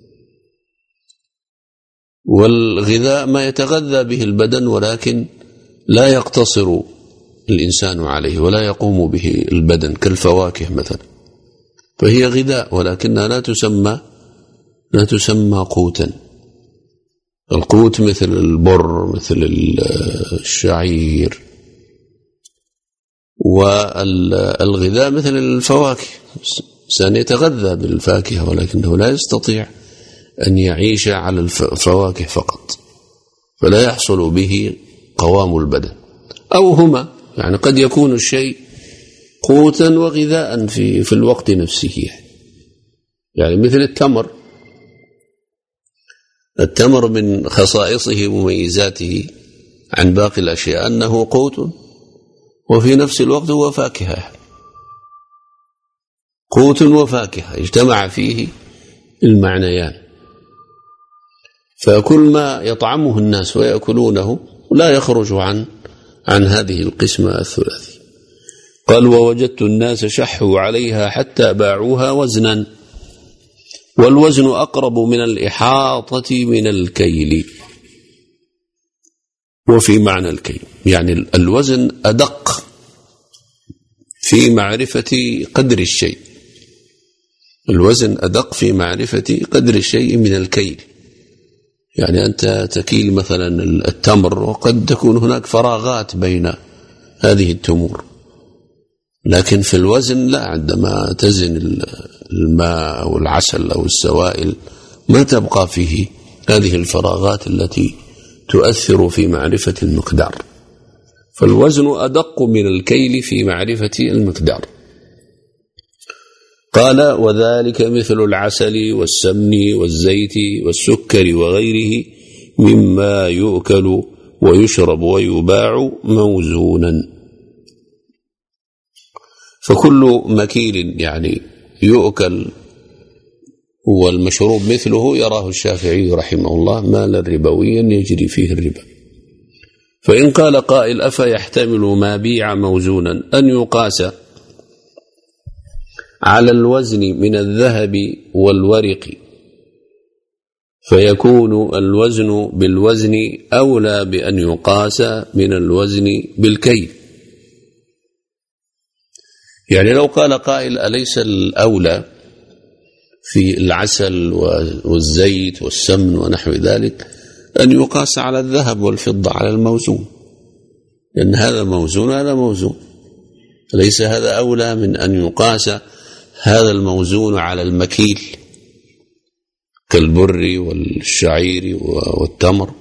والغذاء ما يتغذى به البدن ولكن لا يقتصر الإنسان عليه ولا يقوم به البدن، كالفواكه مثلا، فهي غذاء ولكنها لا تسمى لا تسمى قوتا. القوت مثل البر، مثل الشعير، والغذاء مثل الفواكه. الإنسان يتغذى بالفاكهة ولكنه لا يستطيع أن يعيش على الفواكه فقط، فلا يحصل به قوام البدن. أو هما، يعني قد يكون الشيء قوتا وغذاء في في الوقت نفسه، يعني مثل التمر. التمر من خصائصه ومميزاته عن باقي الأشياء أنه قوت وفي نفس الوقت هو فاكهة، قوت وفاكهة اجتمع فيه المعنيان. فكل ما يطعمه الناس ويأكلونه لا يخرج عن عن هذه القسمة الثلاثي. قال: ووجدت الناس شحوا عليها حتى باعوها وزنا، والوزن أقرب من الإحاطة من الكيل. وفي معنى الكيل، يعني الوزن أدق في معرفة قدر الشيء، الوزن أدق في معرفة قدر الشيء من الكيل. يعني أنت تكيل مثلا التمر وقد تكون هناك فراغات بين هذه التمور، لكن في الوزن لا، عندما تزن الماء أو العسل أو السوائل ما تبقى فيه هذه الفراغات التي تؤثر في معرفة المقدار، فالوزن أدق من الكيل في معرفة المقدار. قال: وذلك مثل العسل والسمن والزيت والسكر وغيره مما يؤكل ويشرب ويباع موزونا. فكل مكيل يعني يؤكل والمشروب مثله يراه الشافعي رحمه الله مالا ربويا يجري فيه الربا. فإن قال قائل: أفيحتمل ما بيع موزونا أن يقاس على الوزن من الذهب والورق فيكون الوزن بالوزن أولى بأن يقاس من الوزن بالكيل؟ يعني لو قال قائل: أليس الأولى في العسل والزيت والسمن ونحو ذلك أن يقاس على الذهب والفضة على الموزون، لأن هذا موزون هذا موزون، ليس هذا أولى من أن يقاس هذا الموزون على المكيل كالبر والشعير والتمر؟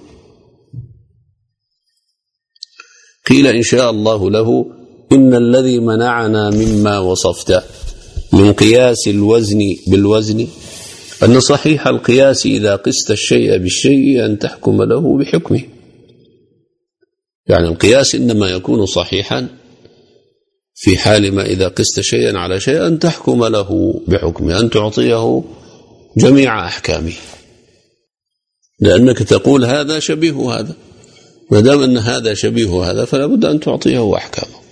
قيل إن شاء الله له: إن الذي منعنا مما وصفت من قياس الوزن بالوزن أن صحيح القياس إذا قست الشيء بالشيء أن تحكم له بحكمه. يعني القياس إنما يكون صحيحا في حال ما إذا قست شيئا على شيء أن تحكم له بحكمه، أن تعطيه جميع أحكامه، لأنك تقول هذا شبيه هذا، ما دام أن هذا شبيه هذا فلا بد أن تعطيه أحكامه.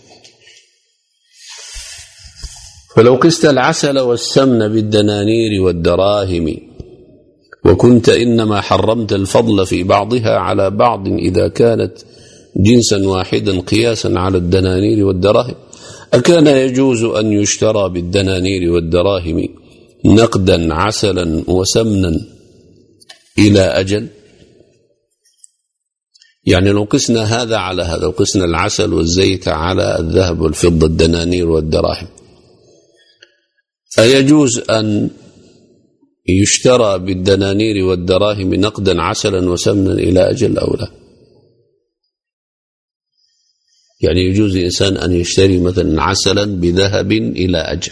فلو قست العسل والسمن بالدنانير والدراهم وكنت إنما حرمت الفضل في بعضها على بعض إذا كانت جنسا واحدا قياسا على الدنانير والدراهم، أكان يجوز أن يشترى بالدنانير والدراهم نقدا عسلا وسمنا إلى أجل؟ يعني لو قسنا هذا على هذا، لو قسنا العسل والزيت على الذهب والفضة الدنانير والدراهم، أيجوز أن يشترى بالدنانير والدراهم نقدا عسلا وسمنا إلى أجل أو لا؟ يعني يجوز الإنسان أن يشتري مثلا عسلا بذهب إلى أجل،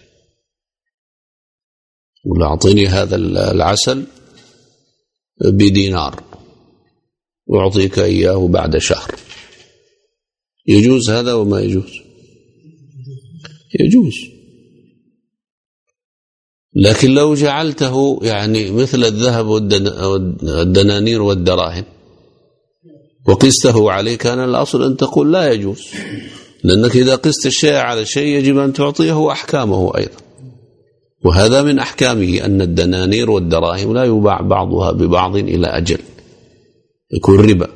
ولا أعطيني هذا العسل بدينار وأعطيك إياه بعد شهر، يجوز هذا وما يجوز؟ يجوز. لكن لو جعلته يعني مثل الذهب والدنانير والدراهم وقسته عليه كان الأصل أن تقول لا يجوز، لأنك إذا قست الشيء على شيء يجب أن تعطيه أحكامه أيضا، وهذا من أحكامه أن الدنانير والدراهم لا يباع بعضها ببعض إلى أجل، يكون ربا.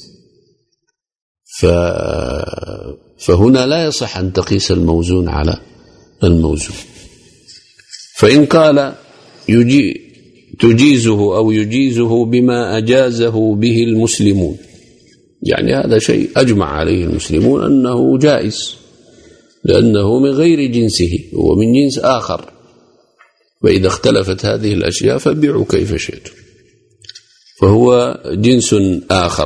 ف... فهنا لا يصح أن تقيس الموزون على الموزون. فإن قال يجي تجيزه أو يجيزه بما أجازه به المسلمون، يعني هذا شيء أجمع عليه المسلمون أنه جائز، لأنه من غير جنسه، هو من جنس آخر، وإذا اختلفت هذه الأشياء فبيعوا كيف شئتم، فهو جنس آخر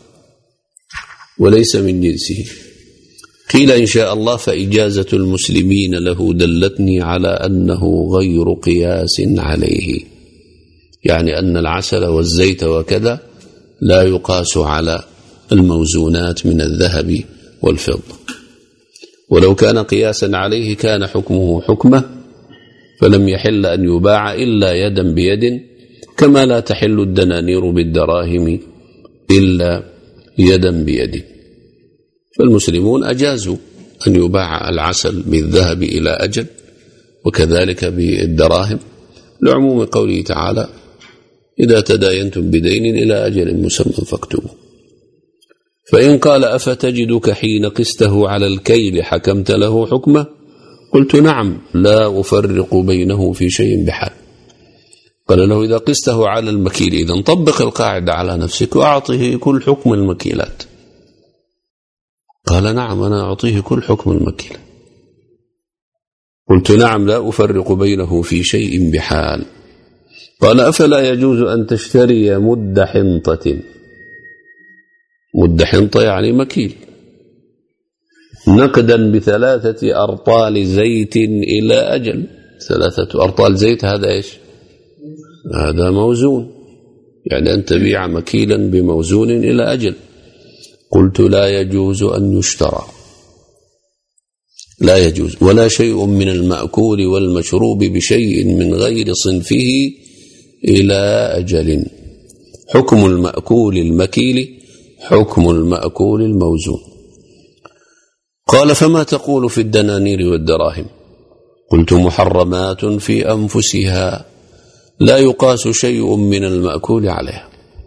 وليس من جنسه. قيل إن شاء الله: فإجازة المسلمين له دلتني على أنه غير قياس عليه، يعني أن العسل والزيت وكذا لا يقاس على الموزونات من الذهب والفضة، ولو كان قياسا عليه كان حكمه حكمه، فلم يحل أن يباع إلا يدا بيد، كما لا تحل الدنانير بالدراهم إلا يدا بيد. فالمسلمون أجازوا أن يباع العسل بالذهب إلى أجل، وكذلك بالدراهم، لعموم قوله تعالى: إذا تداينتم بدين إلى أجل مسمى فاكتبوه. فإن قال أفتجدك حين قسته على الكيل حكمت له حكمه؟ قلت نعم لا أفرق بينه في شيء بحال. قال له إذا قسته على المكيل إذن طبق القاعدة على نفسك وأعطه كل حكم المكيلات. قال نعم أنا أعطيه كل حكم المكيلات. قلت نعم لا أفرق بينه في شيء بحال. قال أفلا يجوز أن تشتري مد حنطة؟ مد حنطة يعني مكيل، نقدا بثلاثة أرطال زيت إلى أجل. ثلاثة أرطال زيت هذا إيش؟ هذا موزون، يعني أن تبيع مكيلا بموزون إلى أجل. قلت لا يجوز أن يشترى، لا يجوز، ولا شيء من المأكول والمشروب بشيء من غير صنفه إلى أجل. حكم المأكول المكيل حكم المأكول الموزون. قال فما تقول في الدنانير والدراهم؟ قلت محرمات في أنفسها لا يقاس شيء من المأكول عليها.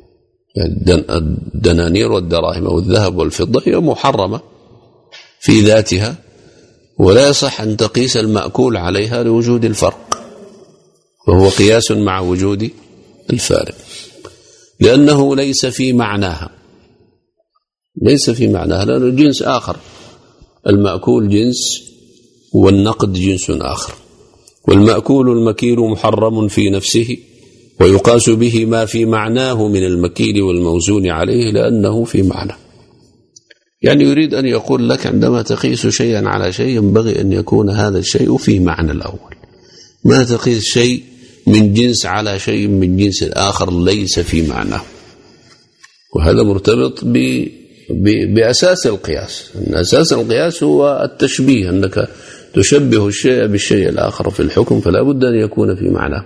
الدنانير والدراهم أو الذهب والفضة هي محرمة في ذاتها، ولا يصح أن تقيس المأكول عليها لوجود الفرق، وهو قياس مع وجود الفارق، لأنه ليس في معناها، ليس في معناها، لأنه جنس آخر. المأكول جنس والنقد جنس آخر، والمأكول المكيل محرم في نفسه ويقاس به ما في معناه من المكيل والموزون عليه لأنه في معنى. يعني يريد أن يقول لك عندما تقيس شيئا على شيء ينبغي أن يكون هذا الشيء في معنى الأول، ما تقيس شيء من جنس على شيء من جنس آخر ليس في معناه. وهذا مرتبط ب بأساس القياس. أن أساس القياس هو التشبيه، أنك تشبه الشيء بالشيء الآخر في الحكم، فلا بد أن يكون في معناه.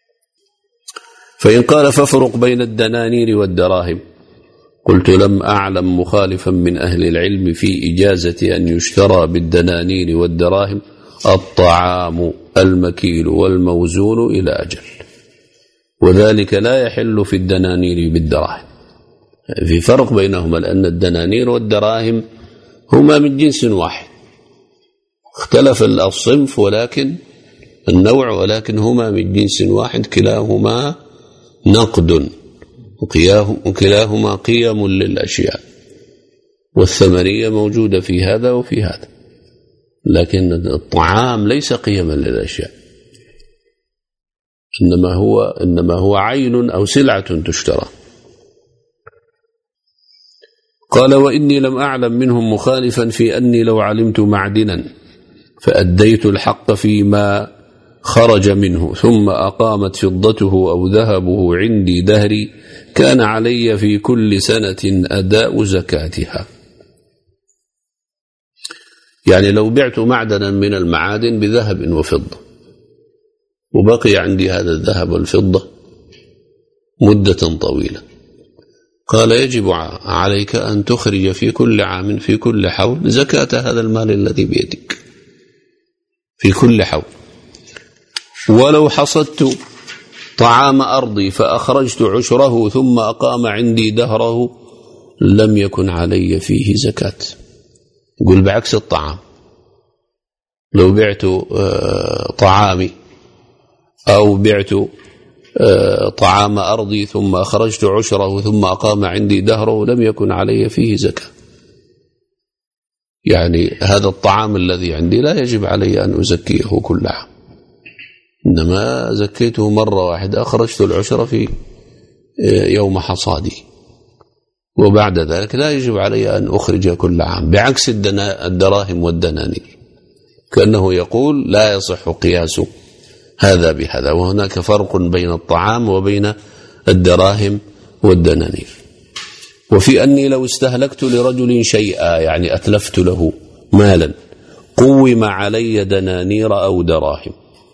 فإن قال فافرق بين الدنانير والدراهم؟ قلت لم أعلم مخالفا من أهل العلم في إجازة أن يشترى بالدنانير والدراهم الطعام المكيل والموزون إلى أجل، وذلك لا يحل في الدنانير بالدراهم. في فرق بينهما، لأن الدنانير والدراهم هما من جنس واحد، اختلف الصنف ولكن النوع، ولكن هما من جنس واحد، كلاهما نقد وكلاهما قيم للأشياء، والثمنية موجودة في هذا وفي هذا، لكن الطعام ليس قيما للأشياء، إنما هو إنما هو عين أو سلعة تشترى. قال وإني لم أعلم منهم مخالفا في أني لو علمت معدنا فأديت الحق فيما خرج منه ثم أقامت فضته أو ذهبه عندي دهري كان علي في كل سنة أداء زكاتها. يعني لو بعت معدنا من المعادن بذهب وفضة وبقي عندي هذا الذهب والفضة مدة طويلة، قال يجب عليك أن تخرج في كل عام في كل حول زكاة هذا المال الذي بيدك في كل حول. ولو حصدت طعام أرضي فأخرجت عشره ثم أقام عندي دهره لم يكن علي فيه زكاة. قل بعكس الطعام، لو بعت طعامي أو بعت طعام أرضي ثم أخرجت عشره ثم أقام عندي دهره لم يكن علي فيه زكاة. يعني هذا الطعام الذي عندي لا يجب علي أن أزكيه كل عام، إنما زكيته مرة واحدة، أخرجت العشر في يوم حصادي، وبعد ذلك لا يجب علي أن أخرج كل عام، بعكس الدراهم والدنانير، كأنه يقول لا يصح قياس هذا بهذا. وهناك فرق بين الطعام وبين الدراهم والدنانير. وفي أني لو استهلكت لرجل شيئا، يعني أتلفت له مالا، قوم علي دنانير أو دراهم،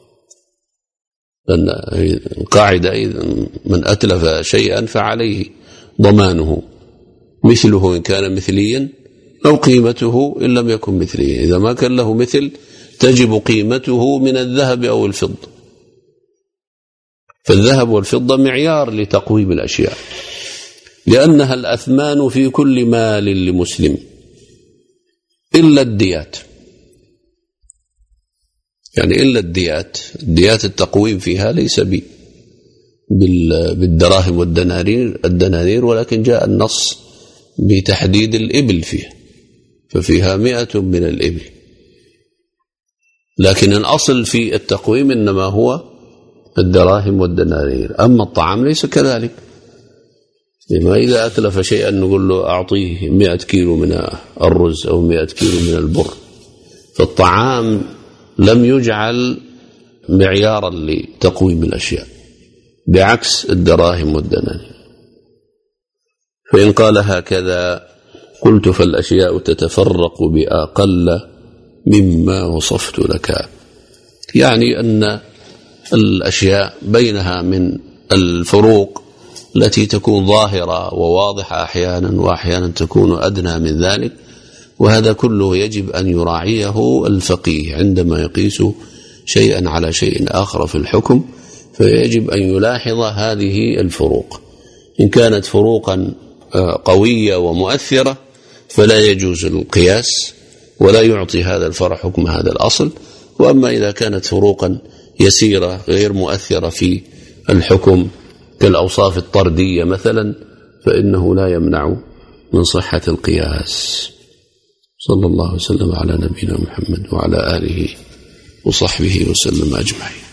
لأن قاعدة من أتلف شيئا فعليه ضمانه مثله إن كان مثليا أو قيمته إن لم يكن مثليا. إذا ما كان له مثل تجب قيمته من الذهب أو الفضة، فالذهب والفضة معيار لتقويم الأشياء، لأنها الأثمان في كل مال لمسلم إلا الديات، يعني إلا الديات، الديات التقويم فيها ليس بالدراهم والدنانير الدنانير ولكن جاء النص بتحديد الإبل فيها، ففيها مئة من الإبل، لكن الأصل في التقويم إنما هو الدراهم والدنانير. أما الطعام ليس كذلك، لما إذا أتلف شيئا نقول له أعطيه مئة كيلو من الرز أو مئة كيلو من البر، فالطعام لم يجعل معيارا لتقويم الأشياء بعكس الدراهم والدنانير. فإن قال هكذا قلت فالأشياء تتفرق بأقل مما وصفت لك، يعني أن الأشياء بينها من الفروق التي تكون ظاهرة وواضحة أحيانا، وأحيانا تكون أدنى من ذلك، وهذا كله يجب أن يراعيه الفقيه عندما يقيس شيئا على شيء آخر في الحكم، فيجب أن يلاحظ هذه الفروق. إن كانت فروقا قوية ومؤثرة فلا يجوز القياس ولا يعطي هذا الفرع حكم هذا الأصل، وأما إذا كانت فروقا يسيرة غير مؤثرة في الحكم كالأوصاف الطردية مثلا فإنه لا يمنع من صحة القياس. صلى الله وسلم على نبينا محمد وعلى آله وصحبه وسلم أجمعين.